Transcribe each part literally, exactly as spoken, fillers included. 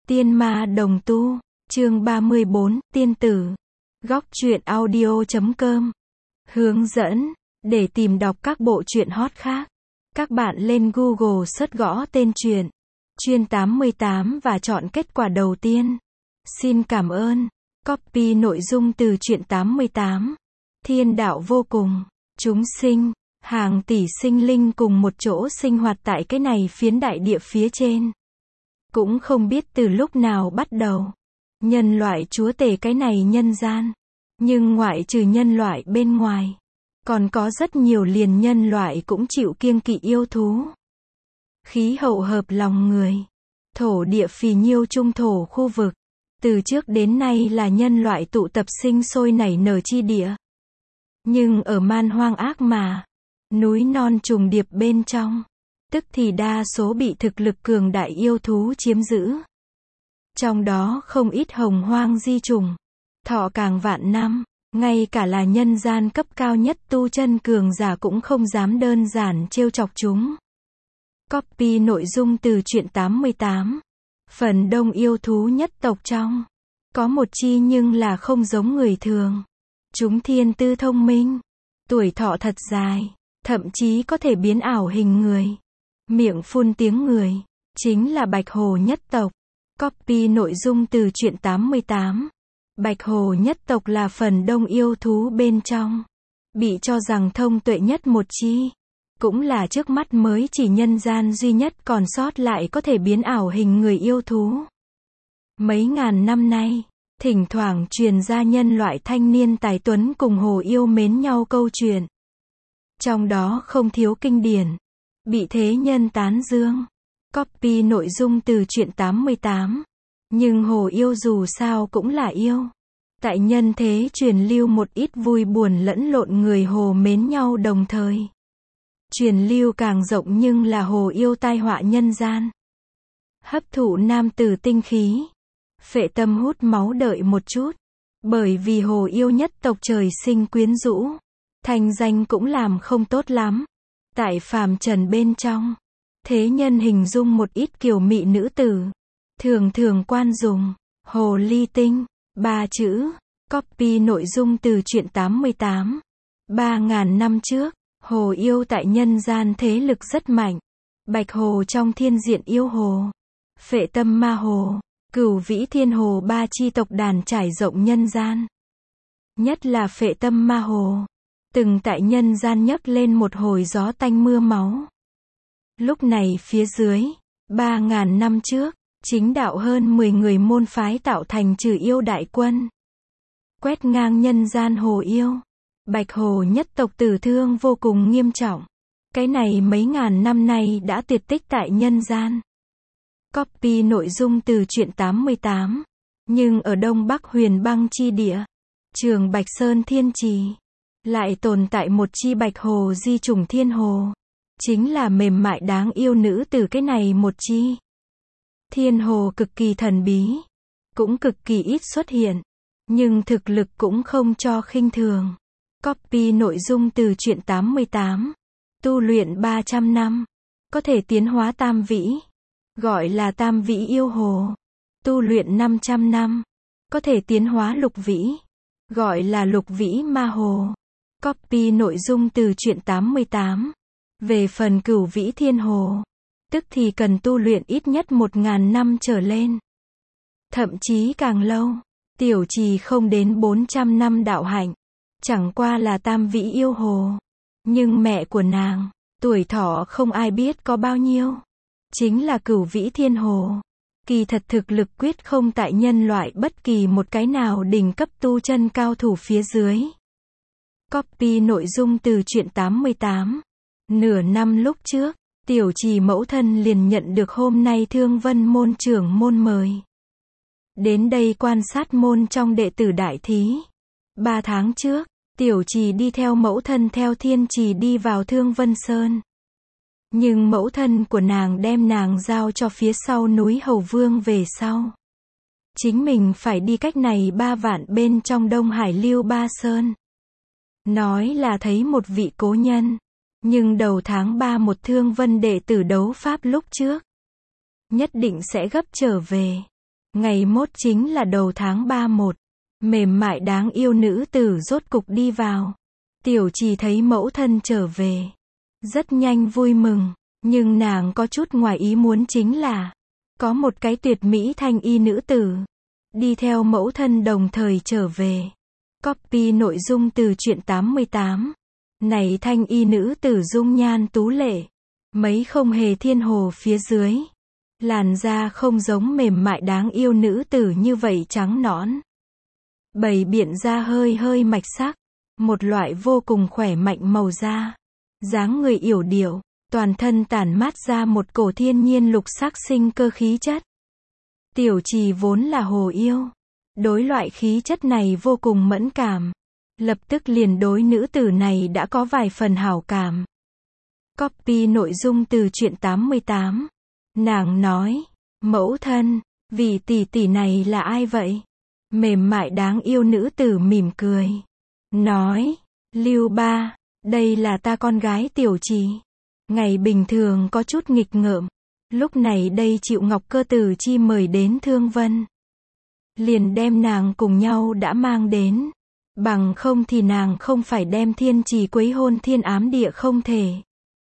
Tiên ma đồng tu, chương ba mươi bốn, tiên tử. Góc truyện audio chấm com. Hướng dẫn, để tìm đọc các bộ truyện hot khác. Các bạn lên Google search gõ tên truyện, Chuyên tám mươi tám và chọn kết quả đầu tiên. Xin cảm ơn. Copy nội dung từ truyện tám mươi tám. Thiên đạo vô cùng, chúng sinh, hàng tỷ sinh linh cùng một chỗ sinh hoạt tại cái này phiến đại địa phía trên. Cũng không biết từ lúc nào bắt đầu, nhân loại chúa tể cái này nhân gian. Nhưng ngoại trừ nhân loại bên ngoài, còn có rất nhiều liền nhân loại cũng chịu kiêng kỵ yêu thú. Khí hậu hợp lòng người, thổ địa phì nhiêu trung thổ khu vực, từ trước đến nay là nhân loại tụ tập sinh sôi nảy nở chi địa. Nhưng ở man hoang ác mà, núi non trùng điệp bên trong, tức thì đa số bị thực lực cường đại yêu thú chiếm giữ. Trong đó không ít hồng hoang di trùng, thọ càng vạn năm, ngay cả là nhân gian cấp cao nhất tu chân cường giả cũng không dám đơn giản trêu chọc chúng. Copy nội dung từ truyện tám mươi tám. Phần đông yêu thú nhất tộc trong, có một chi nhưng là không giống người thường. Chúng thiên tư thông minh, tuổi thọ thật dài, thậm chí có thể biến ảo hình người, miệng phun tiếng người, chính là bạch hồ nhất tộc. Copy nội dung từ truyện tám mươi tám. Bạch hồ nhất tộc là phần đông yêu thú bên trong, bị cho rằng thông tuệ nhất một chi, cũng là trước mắt mới chỉ nhân gian duy nhất còn sót lại có thể biến ảo hình người yêu thú. Mấy ngàn năm nay, thỉnh thoảng truyền ra nhân loại thanh niên tài tuấn cùng hồ yêu mến nhau câu chuyện. Trong đó không thiếu kinh điển, bị thế nhân tán dương. Copy nội dung từ truyện tám mươi tám. Nhưng hồ yêu dù sao cũng là yêu. Tại nhân thế truyền lưu một ít vui buồn lẫn lộn người hồ mến nhau đồng thời. Truyền lưu càng rộng nhưng là hồ yêu tai họa nhân gian. Hấp thụ nam tử tinh khí, phệ tâm hút máu đợi một chút. Bởi vì hồ yêu nhất tộc trời sinh quyến rũ, thành danh cũng làm không tốt lắm. Tại phàm trần bên trong, thế nhân hình dung một ít kiều mị nữ tử, thường thường quan dùng hồ ly tinh, ba chữ. Copy nội dung từ truyện tám mươi tám. Ba ngàn năm trước, hồ yêu tại nhân gian thế lực rất mạnh. Bạch hồ trong thiên diện yêu hồ, phệ tâm ma hồ, cửu vĩ thiên hồ ba chi tộc đàn trải rộng nhân gian. Nhất là phệ tâm ma hồ, từng tại nhân gian nhấc lên một hồi gió tanh mưa máu. Lúc này phía dưới, ba ngàn năm trước, chính đạo hơn mười người môn phái tạo thành trừ yêu đại quân, quét ngang nhân gian hồ yêu. Bạch hồ nhất tộc tử thương vô cùng nghiêm trọng. Cái này mấy ngàn năm nay đã tuyệt tích tại nhân gian. Copy nội dung từ truyện tám mươi tám. Nhưng ở Đông Bắc huyền băng chi địa, Trường Bạch Sơn Thiên Trì, lại tồn tại một chi bạch hồ di trùng thiên hồ. Chính là mềm mại đáng yêu nữ từ cái này một chi. Thiên hồ cực kỳ thần bí, cũng cực kỳ ít xuất hiện, nhưng thực lực cũng không cho khinh thường. Copy nội dung từ truyện tám mươi tám. Tu luyện ba trăm năm, có thể tiến hóa tam vĩ, gọi là tam vĩ yêu hồ. Tu luyện năm trăm năm, có thể tiến hóa lục vĩ, gọi là lục vĩ ma hồ. Copy nội dung từ truyện tám mươi tám. Về phần cửu vĩ thiên hồ, tức thì cần tu luyện ít nhất một ngàn năm trở lên, thậm chí càng lâu. Tiểu trì không đến bốn trăm năm đạo hạnh, chẳng qua là tam vĩ yêu hồ. Nhưng mẹ của nàng, tuổi thọ không ai biết có bao nhiêu, chính là cửu vĩ thiên hồ. Kỳ thật thực lực quyết không tại nhân loại bất kỳ một cái nào đỉnh cấp tu chân cao thủ phía dưới. Copy nội dung từ truyện tám mươi tám. Nửa năm lúc trước, tiểu trì mẫu thân liền nhận được hôm nay Thương Vân môn trưởng môn mời đến đây quan sát môn trong đệ tử đại thí. Ba tháng trước, tiểu trì đi theo mẫu thân theo thiên trì đi vào Thương Vân Sơn. Nhưng mẫu thân của nàng đem nàng giao cho phía sau núi Hầu Vương về sau. Chính mình phải đi cách này ba vạn bên trong Đông Hải Lưu Ba Sơn. Nói là thấy một vị cố nhân. Nhưng đầu tháng ba một Thương Vân đệ tử đấu pháp lúc trước, nhất định sẽ gấp trở về. Ngày mốt chính là đầu tháng ba một. Mềm mại đáng yêu nữ tử rốt cục đi vào. Tiểu Trì thấy mẫu thân trở về. Rất nhanh vui mừng. Nhưng nàng có chút ngoài ý muốn chính là có một cái tuyệt mỹ thanh y nữ tử đi theo mẫu thân đồng thời trở về. Copy nội dung từ truyện tám mươi tám. Này thanh y nữ tử dung nhan tú lệ. Mấy không hề thiên hồ phía dưới. Làn da không giống mềm mại đáng yêu nữ tử như vậy trắng nõn. Bày biện da hơi hơi mạch sắc. Một loại vô cùng khỏe mạnh màu da. Dáng người yểu điệu. Toàn thân tản mát ra một cổ thiên nhiên lục sắc sinh cơ khí chất. Tiểu Trì vốn là hồ yêu. Đối loại khí chất này vô cùng mẫn cảm. Lập tức liền đối nữ tử này đã có vài phần hảo cảm. Copy nội dung từ truyện tám mươi tám. Nàng nói, mẫu thân, vị tỷ tỷ này là ai vậy? Mềm mại đáng yêu nữ tử mỉm cười. Nói, Lưu Ba, đây là ta con gái Tiểu Trì. Ngày bình thường có chút nghịch ngợm. Lúc này đây chịu Ngọc Cơ Tử Chi mời đến Thương Vân. Liền đem nàng cùng nhau đã mang đến. Bằng không thì nàng không phải đem Thiên Trì quấy hôn thiên ám địa không thể.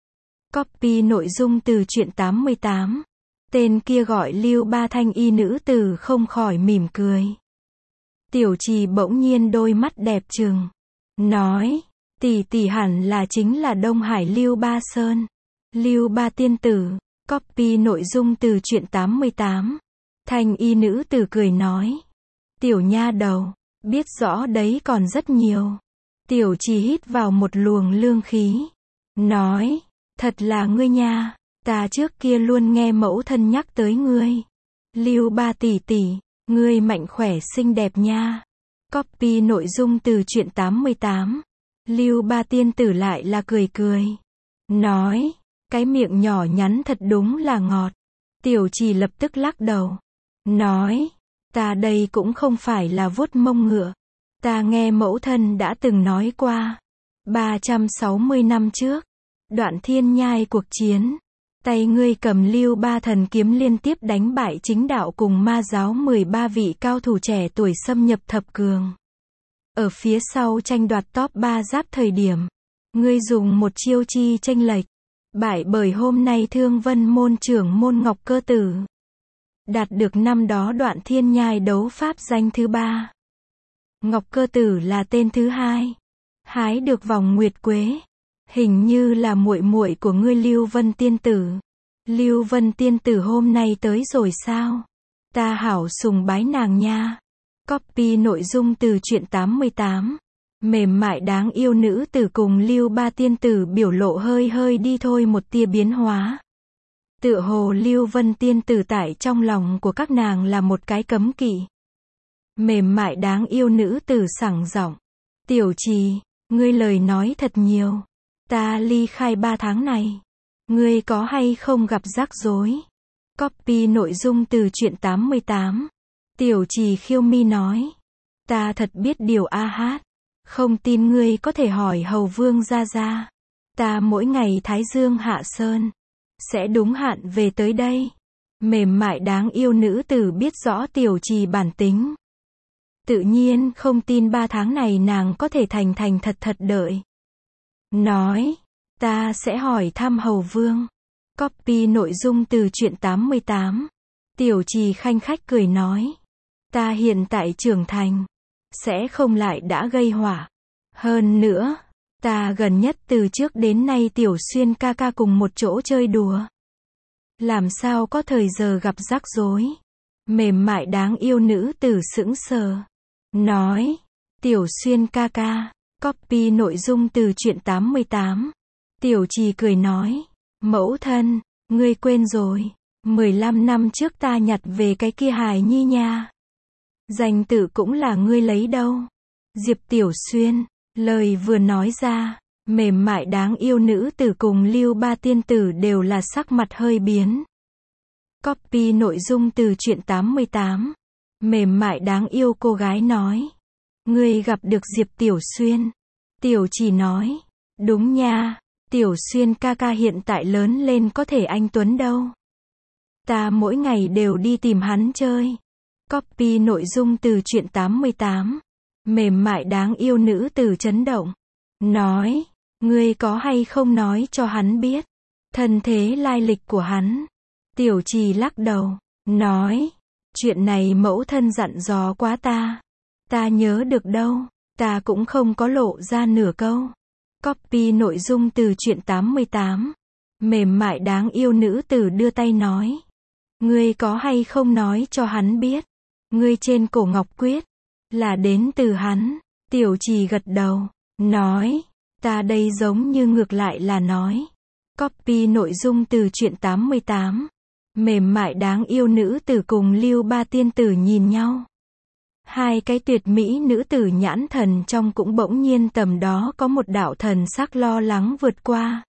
Copy nội dung từ truyện tám mươi tám. Tên kia gọi Lưu Ba thanh y nữ tử không khỏi mỉm cười. Tiểu Trì bỗng nhiên đôi mắt đẹp trừng. Nói, tỷ tỷ hẳn là chính là Đông Hải Lưu Ba Sơn. Lưu Ba tiên tử. Copy nội dung từ truyện tám mươi tám. Thanh y nữ tử cười nói. Tiểu nha đầu, biết rõ đấy còn rất nhiều. Tiểu Trì hít vào một luồng lương khí. Nói, thật là ngươi nha, ta trước kia luôn nghe mẫu thân nhắc tới ngươi. Lưu Ba tỷ tỷ, ngươi mạnh khỏe xinh đẹp nha. Copy nội dung từ truyện tám mươi tám. Lưu Ba tiên tử lại là cười cười. Nói, cái miệng nhỏ nhắn thật đúng là ngọt. Tiểu Trì lập tức lắc đầu. Nói, ta đây cũng không phải là vuốt mông ngựa. Ta nghe mẫu thân đã từng nói qua. ba trăm sáu mươi năm trước, Đoạn Thiên Nhai cuộc chiến, tay ngươi cầm Lưu Ba thần kiếm liên tiếp đánh bại chính đạo cùng ma giáo mười ba vị cao thủ trẻ tuổi xâm nhập thập cường. Ở phía sau tranh đoạt top ba giáp thời điểm, ngươi dùng một chiêu chi chênh lệch, bại bởi hôm nay Thương Vân môn trưởng môn Ngọc Cơ Tử. Đạt được năm đó Đoạn Thiên Nhai đấu pháp danh thứ ba. Ngọc Cơ Tử là tên thứ hai. Hái được vòng nguyệt quế. Hình như là muội muội của ngươi Lưu Vân tiên tử. Lưu Vân tiên tử hôm nay tới rồi sao? Ta hảo sùng bái nàng nha. Copy nội dung từ truyện tám mươi tám. Mềm mại đáng yêu nữ tử cùng Lưu Ba tiên tử biểu lộ hơi hơi đi thôi một tia biến hóa. Tựa hồ Lưu Vân tiên tử tại trong lòng của các nàng là một cái cấm kỵ. Mềm mại đáng yêu nữ tử sảng giọng. Tiểu Trì, ngươi lời nói thật nhiều. Ta ly khai ba tháng này. Ngươi có hay không gặp rắc rối? Copy nội dung từ truyện tám mươi tám. Tiểu Trì khiêu mi nói. Ta thật biết điều a hát. Không tin ngươi có thể hỏi Hầu Vương gia gia. Ta mỗi ngày Thái Dương hạ sơn. Sẽ đúng hạn về tới đây. Mềm mại đáng yêu nữ tử biết rõ Tiểu Trì bản tính. Tự nhiên không tin ba tháng này nàng có thể thành thành thật thật đợi. Nói, ta sẽ hỏi thăm Hầu Vương. Copy nội dung từ truyện tám mươi tám. Tiểu Trì khanh khách cười nói. Ta hiện tại trưởng thành. Sẽ không lại đã gây họa. Hơn nữa, ta gần nhất từ trước đến nay Tiểu Xuyên ca ca cùng một chỗ chơi đùa. Làm sao có thời giờ gặp rắc rối. Mềm mại đáng yêu nữ tử sững sờ. Nói, Tiểu Xuyên ca ca. Copy nội dung từ truyện tám mươi tám. Tiểu Trì cười nói. Mẫu thân, ngươi quên rồi. mười lăm năm trước ta nhặt về cái kia hài nhi nha. Danh tự cũng là ngươi lấy đâu. Diệp Tiểu Xuyên. Lời vừa nói ra, mềm mại đáng yêu nữ tử cùng Lưu Ba tiên tử đều là sắc mặt hơi biến. Copy nội dung từ truyện tám mươi tám. Mềm mại đáng yêu cô gái nói. Ngươi gặp được Diệp Tiểu Xuyên. Tiểu Trì nói. Đúng nha, Tiểu Xuyên ca ca hiện tại lớn lên có thể anh tuấn đâu. Ta mỗi ngày đều đi tìm hắn chơi. Copy nội dung từ truyện tám mươi tám. Mềm mại đáng yêu nữ tử chấn động. Nói, ngươi có hay không nói cho hắn biết thân thế lai lịch của hắn. Tiểu Trì lắc đầu, nói, chuyện này mẫu thân dặn dò quá ta. Ta nhớ được đâu, ta cũng không có lộ ra nửa câu. Copy nội dung từ truyện tám mươi tám. Mềm mại đáng yêu nữ tử đưa tay nói, ngươi có hay không nói cho hắn biết ngươi trên cổ ngọc quyết là đến từ hắn. Tiểu Trì gật đầu, nói, ta đây giống như ngược lại là nói. Copy nội dung từ truyện tám mươi tám. Mềm mại đáng yêu nữ tử cùng Lưu Ba tiên tử nhìn nhau. Hai cái tuyệt mỹ nữ tử nhãn thần trong cũng bỗng nhiên tầm đó có một đạo thần sắc lo lắng vượt qua.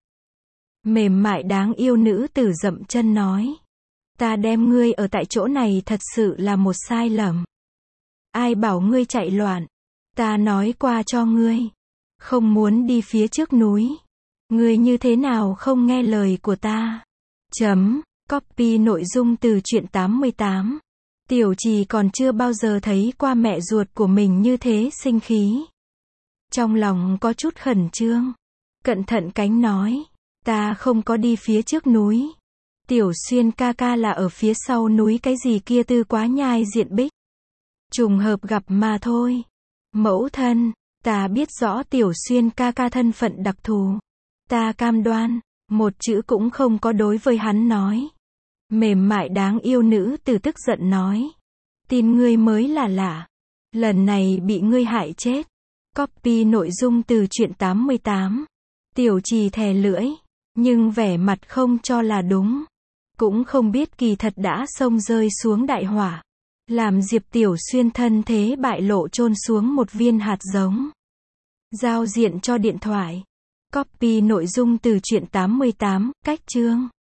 Mềm mại đáng yêu nữ tử dậm chân nói, ta đem ngươi ở tại chỗ này thật sự là một sai lầm. Ai bảo ngươi chạy loạn? Ta nói qua cho ngươi, không muốn đi phía trước núi. Ngươi như thế nào không nghe lời của ta? Chấm. Copy nội dung từ truyện tám mươi tám. Tiểu Trì còn chưa bao giờ thấy qua mẹ ruột của mình như thế sinh khí. Trong lòng có chút khẩn trương. Cẩn thận cánh nói, ta không có đi phía trước núi. Tiểu Xuyên ca ca là ở phía sau núi cái gì kia Tư Quá Nhai Diện Bích. Trùng hợp gặp mà thôi. Mẫu thân, ta biết rõ Tiểu Xuyên ca ca thân phận đặc thù. Ta cam đoan, một chữ cũng không có đối với hắn nói. Mềm mại đáng yêu nữ tử tức giận nói, tin ngươi mới là lạ. Lần này bị ngươi hại chết. Copy nội dung từ truyện tám mươi tám. Tiểu Trì thè lưỡi, nhưng vẻ mặt không cho là đúng. Cũng không biết kỳ thật đã xông rơi xuống đại hỏa. Làm Diệp Tiểu Xuyên thân thế bại lộ chôn xuống một viên hạt giống. Giao diện cho điện thoại. Copy nội dung từ truyện tám mươi tám, cách chương.